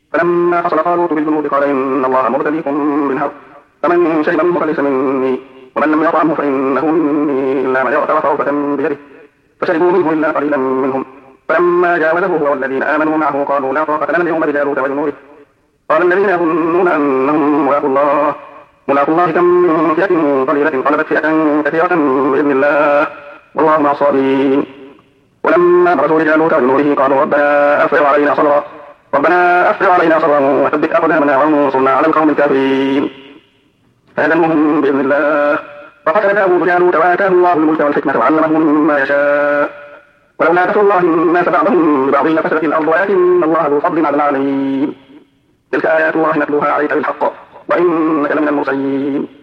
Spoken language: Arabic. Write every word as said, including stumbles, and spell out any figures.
فلما حصل طالوت بالجنود قال إن الله مبتليكم بنهر فمن شرب منه فليس مني ومن لم يطعمه فإنه مني إلا من اغترف غرفة بيده فشربوا منه إلا قليلا منهم. فلما جاوزه هو والذين آمنوا معه قالوا لا طاقة لنا اليوم بجالوت وجنوده قال الذين يظنون أنهم ملاقو الله ملاقو الله كم من فئة قليلة غلبت فئة كثيرة بإذن الله والله مع الصابرين. ولما برزوا لجالوت وجنوده قالوا ربنا أفرغ علينا صبرا ربنا أفرغ علينا صبرا وثبت أقدامنا وانصرنا على القوم الكافرين فهزموهم بإذن الله. فقتل داود جالوت وآتاه الله الملك والحكمة وعلمه مما يشاء ولولا دفع الله الناس بعضهم ببعض لفسدت الأرض ولكن الله ذو فضل على العالمين. تلك آيات الله نتلوها عليك بالحق وإنك لمن المرسلين.